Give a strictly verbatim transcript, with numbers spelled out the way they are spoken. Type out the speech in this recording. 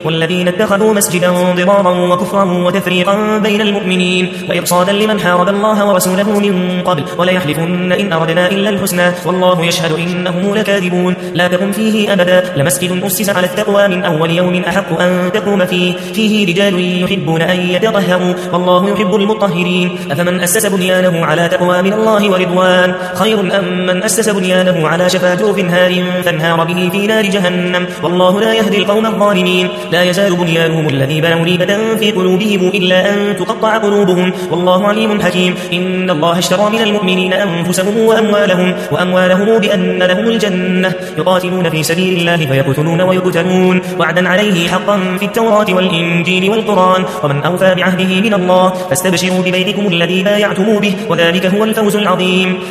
والذين اتخذوا مسجدا ضرارا وكفرا وتفريقا بين المؤمنين وإرصادا لمن حارب الله ورسوله من قبل وليحلفن إن أردنا إلا الحسنى والله يشهد إنهم لكاذبون لا تقم فيه أبدا لمسجد أسس على التقوى من أول يوم أحق أن تقوم فيه فيه رجال يحبون أن يتطهروا والله يحب المطهرين أفمن أسس بنيانه على تقوى من الله ورضوان خير أم من أسس بنيانه على شفا جرف هار فانهار به في نار جهنم والله لا يهدي القوم الظالمين لا يزال بنيانهم الذي بنوا ريبة في قلوبهم إلا أن تقطع قلوبهم والله عليم حكيم إن الله اشترى من المؤمنين أنفسهم وأموالهم وأموالهم بأن لهم الجنة يقاتلون في سبيل الله فيقتلون ويقتلون وعدا عليه حقا في التوراة والإنجيل والقرآن ومن أوفى بعهده من الله فاستبشروا ببيتكم الذي بايعتم به وذلك هو الفوز العظيم.